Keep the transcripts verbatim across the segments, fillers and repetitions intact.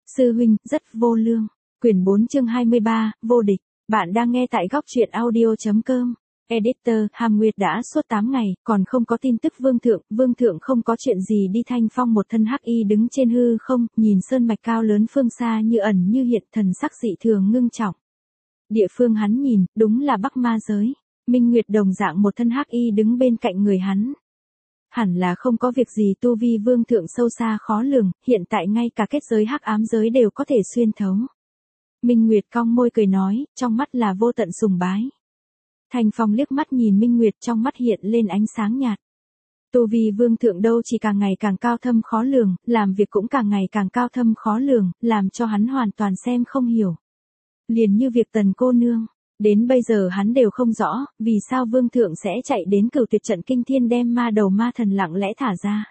Sư huynh, rất vô lương. Quyển bốn chương hai mươi ba, vô địch. Bạn đang nghe tại góc truyện audio.com. Editor, Hàm Nguyệt đã suốt tám ngày, còn không có tin tức Vương Thượng. Vương Thượng không có chuyện gì đi Thanh Phong một thân hắc y đứng trên hư không, nhìn sơn mạch cao lớn phương xa như ẩn như hiện, thần sắc dị thường ngưng trọng. Địa phương hắn nhìn, đúng là Bắc Ma giới. Minh Nguyệt đồng dạng một thân hắc y đứng bên cạnh người hắn. Hẳn là không có việc gì, tu vi Vương Thượng sâu xa khó lường, hiện tại ngay cả kết giới hắc ám giới đều có thể xuyên thấu. Minh Nguyệt cong môi cười nói, trong mắt là vô tận sùng bái. Thanh Phong liếc mắt nhìn Minh Nguyệt, trong mắt hiện lên ánh sáng nhạt. Tu vi Vương Thượng đâu chỉ càng ngày càng cao thâm khó lường, làm việc cũng càng ngày càng cao thâm khó lường, làm cho hắn hoàn toàn xem không hiểu. Liền như việc Tần cô nương, đến bây giờ hắn đều không rõ, vì sao Vương Thượng sẽ chạy đến Cửu Tuyệt trận kinh thiên đem ma đầu ma thần lặng lẽ thả ra.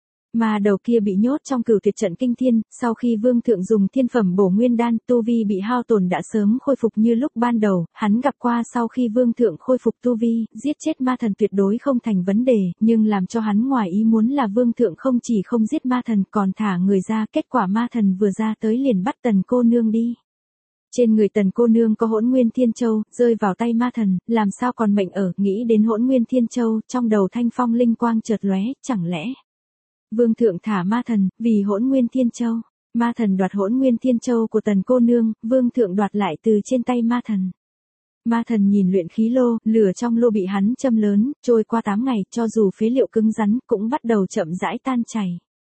Ma đầu kia bị nhốt trong Cửu Tuyệt trận kinh thiên, sau khi Vương Thượng dùng thiên phẩm bổ nguyên đan, tu vi bị hao tổn đã sớm khôi phục như lúc ban đầu, hắn gặp qua sau khi Vương Thượng khôi phục tu vi, giết chết ma thần tuyệt đối không thành vấn đề, nhưng làm cho hắn ngoài ý muốn là Vương Thượng không chỉ không giết ma thần còn thả người ra, kết quả ma thần vừa ra tới liền bắt Tần cô nương đi. Trên người Tần cô nương có Hỗn Nguyên Thiên Châu, rơi vào tay ma thần, làm sao còn mệnh ở, nghĩ đến Hỗn Nguyên Thiên Châu, trong đầu Thanh Phong linh quang chợt lóe, chẳng lẽ Vương Thượng thả ma thần, vì Hỗn Nguyên Thiên Châu. Ma thần đoạt Hỗn Nguyên Thiên Châu của Tần cô nương, Vương Thượng đoạt lại từ trên tay ma thần. Ma thần nhìn luyện khí lô, lửa trong lô bị hắn châm lớn, trôi qua tám ngày, cho dù phế liệu cứng rắn, cũng bắt đầu chậm rãi tan chảy.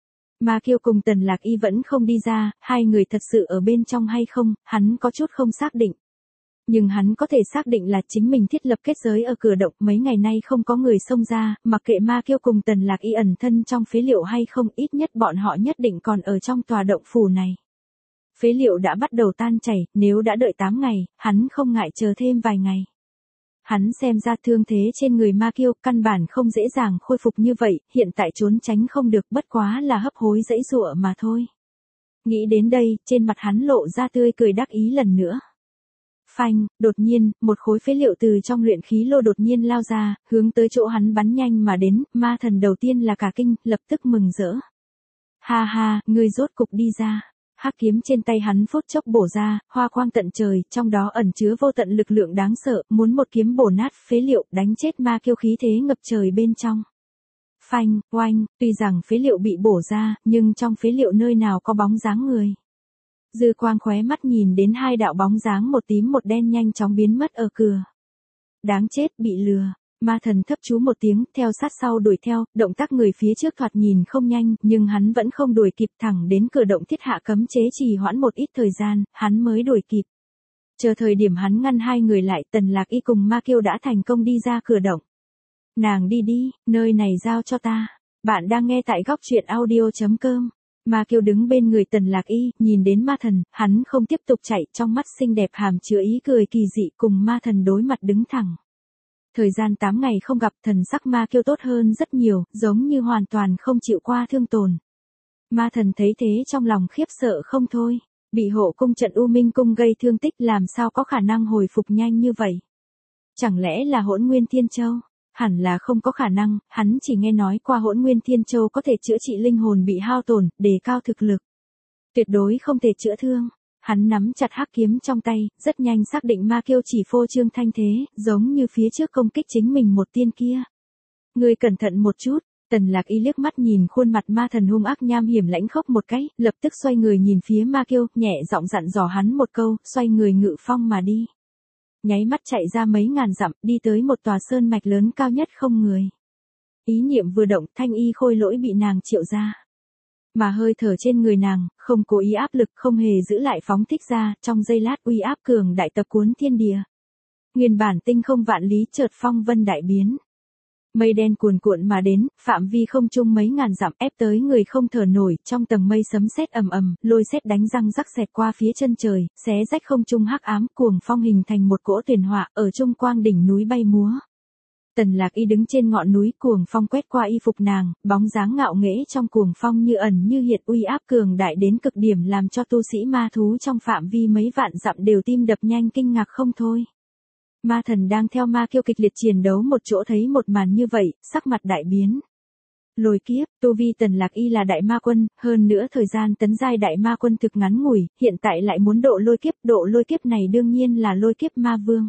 Ma Kiêu cùng Tần Lạc Y vẫn không đi ra, hai người thật sự ở bên trong hay không, hắn có chút không xác định. Nhưng hắn có thể xác định là chính mình thiết lập kết giới ở cửa động, mấy ngày nay không có người xông ra, mặc kệ Ma Kiêu cùng Tần Lạc Y ẩn thân trong phế liệu hay không, ít nhất bọn họ nhất định còn ở trong tòa động phủ này. Phế liệu đã bắt đầu tan chảy, nếu đã đợi tám ngày, hắn không ngại chờ thêm vài ngày. Hắn xem ra thương thế trên người Ma Kiêu căn bản không dễ dàng khôi phục như vậy, hiện tại trốn tránh không được, bất quá là hấp hối dãy dụa mà thôi. Nghĩ đến đây, trên mặt hắn lộ ra tươi cười đắc ý lần nữa. Phanh, đột nhiên, một khối phế liệu từ trong luyện khí lô đột nhiên lao ra, hướng tới chỗ hắn bắn nhanh mà đến, ma thần đầu tiên là cả kinh, lập tức mừng rỡ. Ha ha, ngươi rốt cục đi ra. Hắc kiếm trên tay hắn phút chốc bổ ra, hoa quang tận trời, trong đó ẩn chứa vô tận lực lượng đáng sợ, muốn một kiếm bổ nát phế liệu, đánh chết Ma Kiêu khí thế ngập trời bên trong. Phanh, oanh, tuy rằng phế liệu bị bổ ra, nhưng trong phế liệu nơi nào có bóng dáng người. Dư quang khóe mắt nhìn đến hai đạo bóng dáng một tím một đen nhanh chóng biến mất ở cửa. Đáng chết, bị lừa. Ma thần thấp chú một tiếng, theo sát sau đuổi theo, động tác người phía trước thoạt nhìn không nhanh, nhưng hắn vẫn không đuổi kịp, thẳng đến cửa động thiết hạ cấm chế trì hoãn một ít thời gian, hắn mới đuổi kịp. Chờ thời điểm hắn ngăn hai người lại, Tần Lạc Y cùng Ma Kiêu đã thành công đi ra cửa động. Nàng đi đi, nơi này giao cho ta. Bạn đang nghe tại góc truyện audio.com. Ma Kiêu đứng bên người Tần Lạc Y, nhìn đến ma thần, hắn không tiếp tục chạy, trong mắt xinh đẹp hàm chứa ý cười kỳ dị, cùng ma thần đối mặt đứng thẳng. Thời gian tám ngày không gặp, thần sắc Ma Kiêu tốt hơn rất nhiều, giống như hoàn toàn không chịu qua thương tổn. Ma thần thấy thế trong lòng khiếp sợ không thôi, bị hộ cung trận U Minh cung gây thương tích làm sao có khả năng hồi phục nhanh như vậy. Chẳng lẽ là Hỗn Nguyên Thiên Châu? Hẳn là không có khả năng, hắn chỉ nghe nói qua Hỗn Nguyên Thiên Châu có thể chữa trị linh hồn bị hao tổn, đề cao thực lực. Tuyệt đối không thể chữa thương. Hắn nắm chặt hắc kiếm trong tay, rất nhanh xác định Ma Kiêu chỉ phô trương thanh thế, giống như phía trước công kích chính mình một tiên kia. Ngươi cẩn thận một chút. Tần Lạc Y liếc mắt nhìn khuôn mặt ma thần hung ác nham hiểm lãnh khốc một cái, lập tức xoay người nhìn phía Ma Kiêu, nhẹ giọng dặn dò hắn một câu, xoay người ngự phong mà đi. Nháy mắt chạy ra mấy ngàn dặm, đi tới một tòa sơn mạch lớn cao nhất không người. Ý niệm vừa động, thanh y khôi lỗi bị nàng triệu ra. Mà hơi thở trên người nàng, không cố ý áp lực, không hề giữ lại phóng thích ra, trong giây lát uy áp cường đại tập cuốn thiên địa. Nguyên bản tinh không vạn lý chợt phong vân đại biến. Mây đen cuồn cuộn mà đến, phạm vi không trung mấy ngàn dặm ép tới người không thở nổi, trong tầng mây sấm sét ầm ầm, lôi sét đánh răng rắc xẹt qua phía chân trời, xé rách không trung hắc ám, cuồng phong hình thành một cỗ tuyền hỏa, ở trung quang đỉnh núi bay múa. Tần Lạc Y đứng trên ngọn núi, cuồng phong quét qua y phục nàng, bóng dáng ngạo nghễ trong cuồng phong như ẩn như hiện, uy áp cường đại đến cực điểm làm cho tu sĩ ma thú trong phạm vi mấy vạn dặm đều tim đập nhanh kinh ngạc không thôi. Ma thần đang theo Ma Kiêu kịch liệt chiến đấu một chỗ thấy một màn như vậy, sắc mặt đại biến. Lôi kiếp, tu vi Tần Lạc Y là đại ma quân, hơn nữa thời gian tấn giai đại ma quân thực ngắn ngủi, hiện tại lại muốn độ lôi kiếp, độ lôi kiếp này đương nhiên là lôi kiếp ma vương.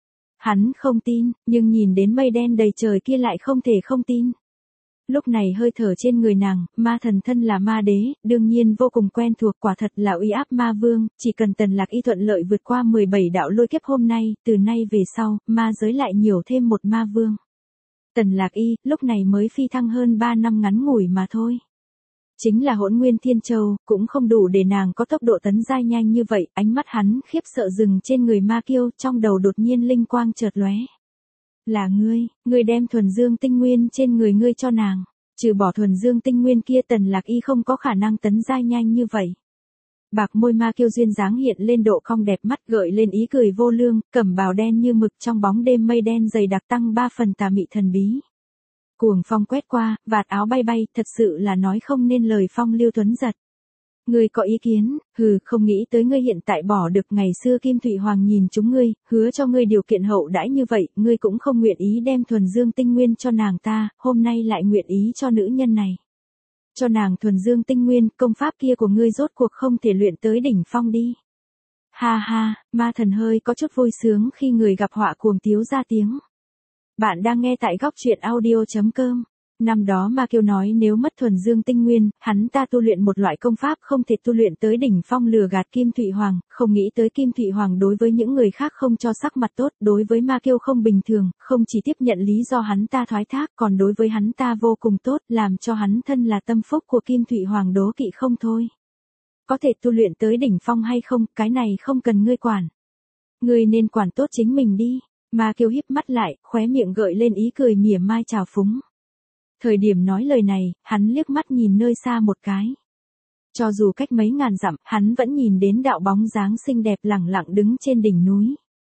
Hắn không tin, nhưng nhìn đến mây đen đầy trời kia lại không thể không tin. Lúc này hơi thở trên người nàng, ma thần thân là ma đế, đương nhiên vô cùng quen thuộc, quả thật là uy áp ma vương, chỉ cần Tần Lạc Y thuận lợi vượt qua mười bảy đạo lôi kiếp hôm nay, từ nay về sau, ma giới lại nhiều thêm một ma vương. Tần Lạc Y, lúc này mới phi thăng hơn ba năm ngắn ngủi mà thôi. Chính là Hỗn Nguyên Thiên Châu, cũng không đủ để nàng có tốc độ tấn giai nhanh như vậy, ánh mắt hắn khiếp sợ dừng trên người ma kiêu, trong đầu đột nhiên linh quang chợt lóe. Là ngươi, ngươi đem thuần dương tinh nguyên trên người ngươi cho nàng, trừ bỏ thuần dương tinh nguyên kia Tần Lạc Y không có khả năng tấn giai nhanh như vậy. Bạc môi ma kiêu duyên dáng hiện lên độ cong đẹp mắt gợi lên ý cười vô lương, cẩm bào đen như mực trong bóng đêm mây đen dày đặc tăng ba phần tà mị thần bí. Cuồng phong quét qua, vạt áo bay bay, thật sự là nói không nên lời phong lưu tuấn giật. Ngươi có ý kiến, hừ, không nghĩ tới ngươi hiện tại bỏ được ngày xưa Kim Thụy Hoàng nhìn chúng ngươi, hứa cho ngươi điều kiện hậu đãi như vậy, ngươi cũng không nguyện ý đem thuần dương tinh nguyên cho nàng ta, hôm nay lại nguyện ý cho nữ nhân này. Cho nàng thuần dương tinh nguyên, công pháp kia của ngươi rốt cuộc không thể luyện tới đỉnh phong đi. Ha ha, ma thần hơi có chút vui sướng khi người gặp họa cuồng tiếu ra tiếng. Bạn đang nghe tại góc truyện audio chấm com. Năm đó Ma Kiêu nói nếu mất thuần dương tinh nguyên, hắn ta tu luyện một loại công pháp không thể tu luyện tới đỉnh phong lừa gạt Kim Thụy Hoàng, không nghĩ tới Kim Thụy Hoàng đối với những người khác không cho sắc mặt tốt, đối với Ma Kiêu không bình thường, không chỉ tiếp nhận lý do hắn ta thoái thác, còn đối với hắn ta vô cùng tốt, làm cho hắn thân là tâm phúc của Kim Thụy Hoàng đố kỵ không thôi. Có thể tu luyện tới đỉnh phong hay không, cái này không cần ngươi quản. Ngươi nên quản tốt chính mình đi. Ma Kiêu híp mắt lại, khóe miệng gợi lên ý cười mỉa mai trào phúng. Thời điểm nói lời này, hắn liếc mắt nhìn nơi xa một cái. Cho dù cách mấy ngàn dặm, hắn vẫn nhìn đến đạo bóng dáng xinh đẹp lẳng lặng đứng trên đỉnh núi.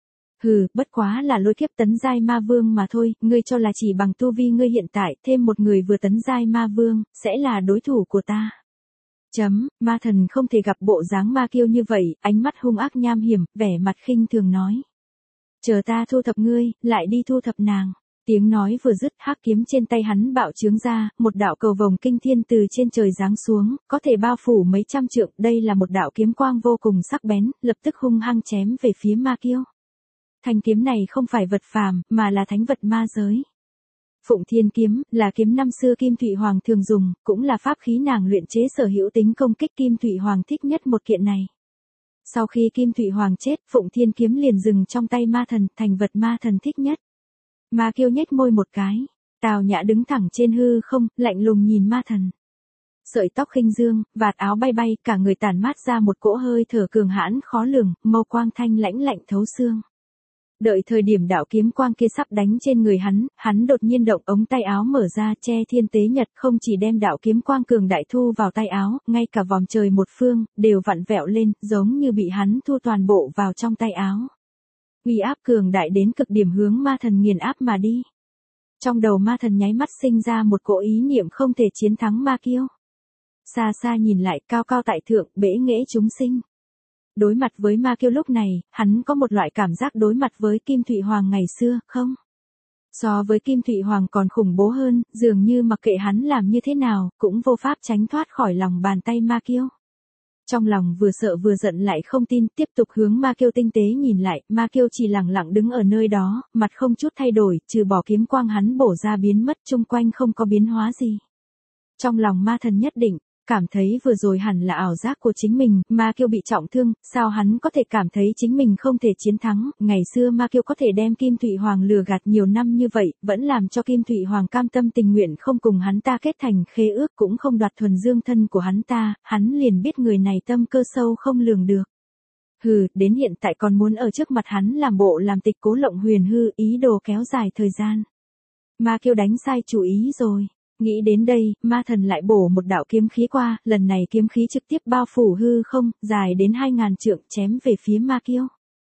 Hừ, bất quá là lôi kiếp tấn giai ma vương mà thôi, ngươi cho là chỉ bằng tu vi ngươi hiện tại, thêm một người vừa tấn giai ma vương, sẽ là đối thủ của ta. Chấm, ma thần không thể gặp bộ dáng Ma Kiêu như vậy, ánh mắt hung ác nham hiểm, vẻ mặt khinh thường nói. Chờ ta thu thập ngươi, lại đi thu thập nàng. Tiếng nói vừa dứt, hắc kiếm trên tay hắn bạo trướng ra, một đạo cầu vồng kinh thiên từ trên trời giáng xuống, có thể bao phủ mấy trăm trượng, đây là một đạo kiếm quang vô cùng sắc bén, lập tức hung hăng chém về phía Ma Kiêu. Thanh kiếm này không phải vật phàm, mà là thánh vật ma giới. Phụng Thiên kiếm, là kiếm năm xưa Kim Thụy Hoàng thường dùng, cũng là pháp khí nàng luyện chế sở hữu tính công kích Kim Thụy Hoàng thích nhất một kiện này. Sau khi Kim Thụy Hoàng chết, Phụng Thiên kiếm liền dừng trong tay ma thần, thành vật ma thần thích nhất. Ma Kiêu nhếch môi một cái, Tào Nhã đứng thẳng trên hư không, lạnh lùng nhìn ma thần. Sợi tóc khinh dương, vạt áo bay bay, cả người tản mát ra một cỗ hơi thở cường hãn khó lường, mâu quang thanh lãnh lạnh thấu xương. Đợi thời điểm đạo kiếm quang kia sắp đánh trên người hắn, hắn đột nhiên động ống tay áo mở ra che thiên tế nhật, không chỉ đem đạo kiếm quang cường đại thu vào tay áo, ngay cả vòm trời một phương, đều vặn vẹo lên, giống như bị hắn thu toàn bộ vào trong tay áo. Uy áp cường đại đến cực điểm hướng ma thần nghiền áp mà đi. Trong đầu ma thần nháy mắt sinh ra một cỗ ý niệm không thể chiến thắng Ma Kiêu. Xa xa nhìn lại, cao cao tại thượng, bẽ nghễ chúng sinh. Đối mặt với Ma Kiêu lúc này, hắn có một loại cảm giác đối mặt với Kim Thụy Hoàng ngày xưa, không? So với Kim Thụy Hoàng còn khủng bố hơn, dường như mặc kệ hắn làm như thế nào, cũng vô pháp tránh thoát khỏi lòng bàn tay Ma Kiêu. Trong lòng vừa sợ vừa giận lại không tin, tiếp tục hướng Ma Kiêu tinh tế nhìn lại, Ma Kiêu chỉ lặng lặng đứng ở nơi đó, mặt không chút thay đổi, trừ bỏ kiếm quang hắn bổ ra biến mất, chung quanh không có biến hóa gì. Trong lòng ma thần nhất định, cảm thấy vừa rồi hẳn là ảo giác của chính mình, Ma Kiêu bị trọng thương, sao hắn có thể cảm thấy chính mình không thể chiến thắng, ngày xưa Ma Kiêu có thể đem Kim Thụy Hoàng lừa gạt nhiều năm như vậy, vẫn làm cho Kim Thụy Hoàng cam tâm tình nguyện không cùng hắn ta kết thành khế ước cũng không đoạt thuần dương thân của hắn ta, hắn liền biết người này tâm cơ sâu không lường được. Hừ, đến hiện tại còn muốn ở trước mặt hắn làm bộ làm tịch cố lộng huyền hư, ý đồ kéo dài thời gian. Ma Kiêu đánh sai chủ ý rồi. Nghĩ đến đây, ma thần lại bổ một đạo kiếm khí qua, lần này kiếm khí trực tiếp bao phủ hư không, dài đến hai ngàn trượng chém về phía Ma Kiêu.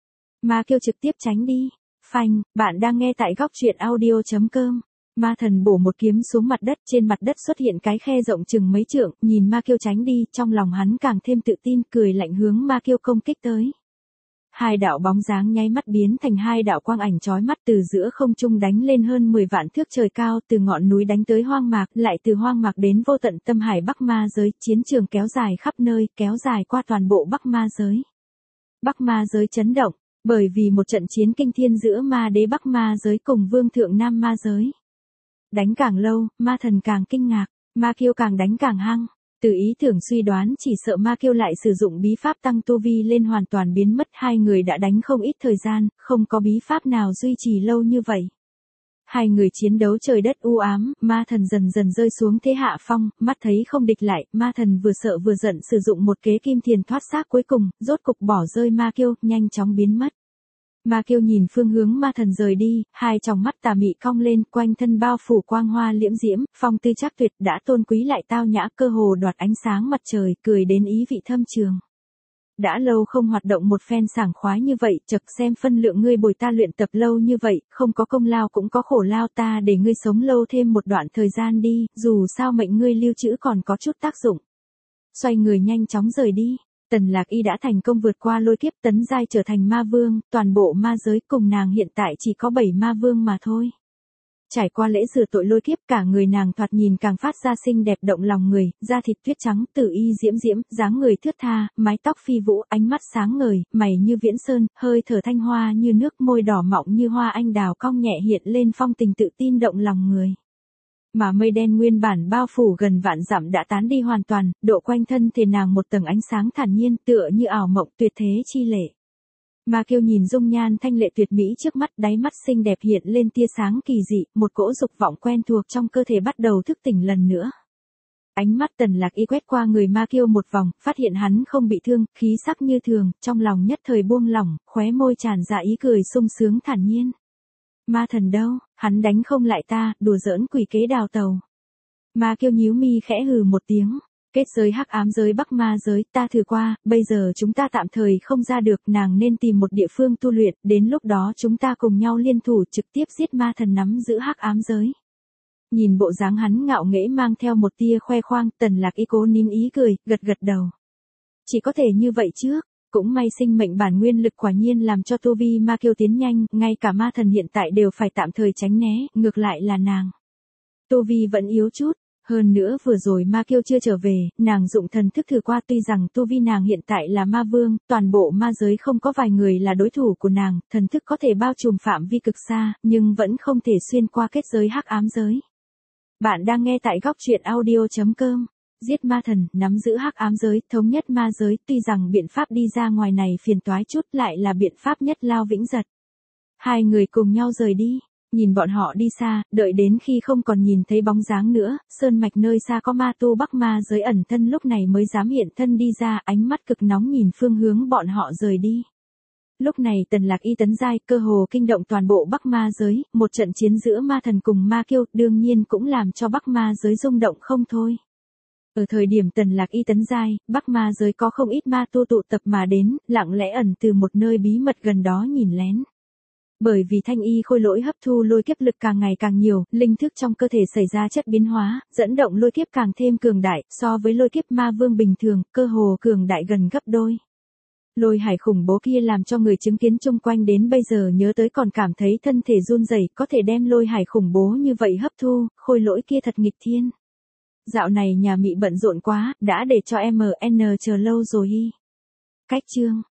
Ma Kiêu trực tiếp tránh đi. Phanh, bạn đang nghe tại góc truyện audio chấm com. Ma thần bổ một kiếm xuống mặt đất, trên mặt đất xuất hiện cái khe rộng chừng mấy trượng, nhìn Ma Kiêu tránh đi, trong lòng hắn càng thêm tự tin, cười lạnh hướng Ma Kiêu công kích tới. Hai đạo bóng dáng nháy mắt biến thành hai đạo quang ảnh chói mắt từ giữa không trung đánh lên hơn mười vạn thước trời cao, từ ngọn núi đánh tới hoang mạc, lại từ hoang mạc đến vô tận tâm hải Bắc Ma giới, chiến trường kéo dài khắp nơi, kéo dài qua toàn bộ Bắc Ma giới. Bắc Ma giới chấn động, bởi vì một trận chiến kinh thiên giữa ma đế Bắc Ma giới cùng vương thượng Nam Ma giới. Đánh càng lâu, ma thần càng kinh ngạc, ma kiêu càng đánh càng hăng. Từ ý tưởng suy đoán chỉ sợ ma kiêu lại sử dụng bí pháp tăng tu vi lên hoàn toàn biến mất, hai người đã đánh không ít thời gian, không có bí pháp nào duy trì lâu như vậy. Hai người chiến đấu trời đất u ám, ma thần dần dần rơi xuống thế hạ phong, mắt thấy không địch lại, ma thần vừa sợ vừa giận sử dụng một kế kim thiền thoát xác cuối cùng, rốt cục bỏ rơi ma kiêu, nhanh chóng biến mất. Ma kiêu nhìn phương hướng ma thần rời đi, hai tròng mắt tà mị cong lên, quanh thân bao phủ quang hoa liễm diễm, phong tư chắc tuyệt, đã tôn quý lại tao nhã, cơ hồ đoạt ánh sáng mặt trời, cười đến ý vị thâm trường. Đã lâu không hoạt động một phen sảng khoái như vậy, chật xem phân lượng ngươi bồi ta luyện tập lâu như vậy, không có công lao cũng có khổ lao, ta để ngươi sống lâu thêm một đoạn thời gian đi, dù sao mệnh ngươi lưu trữ còn có chút tác dụng. Xoay người nhanh chóng rời đi. Tần Lạc Y đã thành công vượt qua lôi kiếp tấn giai trở thành ma vương, toàn bộ ma giới cùng nàng hiện tại chỉ có bảy ma vương mà thôi. Trải qua lễ rửa tội lôi kiếp, cả người nàng thoạt nhìn càng phát ra xinh đẹp động lòng người, da thịt tuyết trắng, tử y diễm diễm, dáng người thướt tha, mái tóc phi vũ, ánh mắt sáng ngời, mày như viễn sơn, hơi thở thanh hoa như nước, môi đỏ mọng như hoa anh đào cong nhẹ hiện lên phong tình tự tin động lòng người. Mà mây đen nguyên bản bao phủ gần vạn dặm đã tán đi hoàn toàn, độ quanh thân thể nàng một tầng ánh sáng thản nhiên, tựa như ảo mộng tuyệt thế chi lệ. Ma kiêu nhìn dung nhan thanh lệ tuyệt mỹ trước mắt, đáy mắt xinh đẹp hiện lên tia sáng kỳ dị, một cỗ dục vọng quen thuộc trong cơ thể bắt đầu thức tỉnh lần nữa. Ánh mắt Tần Lạc Y quét qua người ma kiêu một vòng, phát hiện hắn không bị thương, khí sắc như thường, trong lòng nhất thời buông lỏng, khóe môi tràn ra ý cười sung sướng thản nhiên. Ma thần đâu, hắn đánh không lại ta, đùa giỡn quỷ kế đào tàu. Ma kiêu nhíu mi khẽ hừ một tiếng, kết giới hắc ám giới Bắc Ma giới, ta thử qua, bây giờ chúng ta tạm thời không ra được, nàng nên tìm một địa phương tu luyện, đến lúc đó chúng ta cùng nhau liên thủ trực tiếp giết ma thần nắm giữ hắc ám giới. Nhìn bộ dáng hắn ngạo nghễ mang theo một tia khoe khoang, Tần Lạc Y cố nín ý cười, gật gật đầu. Chỉ có thể như vậy trước. Cũng may sinh mệnh bản nguyên lực quả nhiên làm cho tu vi ma kiêu tiến nhanh, ngay cả ma thần hiện tại đều phải tạm thời tránh né, ngược lại là nàng. Tu vi vẫn yếu chút, hơn nữa vừa rồi ma kiêu chưa trở về, nàng dụng thần thức thử qua, tuy rằng tu vi nàng hiện tại là ma vương, toàn bộ ma giới không có vài người là đối thủ của nàng, thần thức có thể bao trùm phạm vi cực xa, nhưng vẫn không thể xuyên qua kết giới hắc ám giới. Bạn đang nghe tại góc truyện audio chấm com. Giết ma thần, nắm giữ hắc ám giới, thống nhất ma giới, tuy rằng biện pháp đi ra ngoài này phiền toái chút, lại là biện pháp nhất lao vĩnh giật. Hai người cùng nhau rời đi, nhìn bọn họ đi xa, đợi đến khi không còn nhìn thấy bóng dáng nữa, sơn mạch nơi xa có ma tu Bắc Ma giới ẩn thân lúc này mới dám hiện thân đi ra, ánh mắt cực nóng nhìn phương hướng bọn họ rời đi. Lúc này Tần Lạc Y tấn giai, cơ hồ kinh động toàn bộ Bắc Ma giới, một trận chiến giữa ma thần cùng ma kiêu, đương nhiên cũng làm cho Bắc Ma giới rung động không thôi. Ở thời điểm Tần Lạc Y tấn giai, Bắc Ma giới có không ít ma tu tụ tập mà đến, lặng lẽ ẩn từ một nơi bí mật gần đó nhìn lén. Bởi vì thanh y khôi lỗi hấp thu lôi kiếp lực càng ngày càng nhiều, linh thức trong cơ thể xảy ra chất biến hóa, dẫn động lôi kiếp càng thêm cường đại, so với lôi kiếp ma vương bình thường, cơ hồ cường đại gần gấp đôi. Lôi hải khủng bố kia làm cho người chứng kiến chung quanh đến bây giờ nhớ tới còn cảm thấy thân thể run rẩy, có thể đem lôi hải khủng bố như vậy hấp thu, khôi lỗi kia thật nghịch thiên. Dạo này nhà Mị bận rộn quá, đã để cho em en chờ lâu rồi hi. Cách chương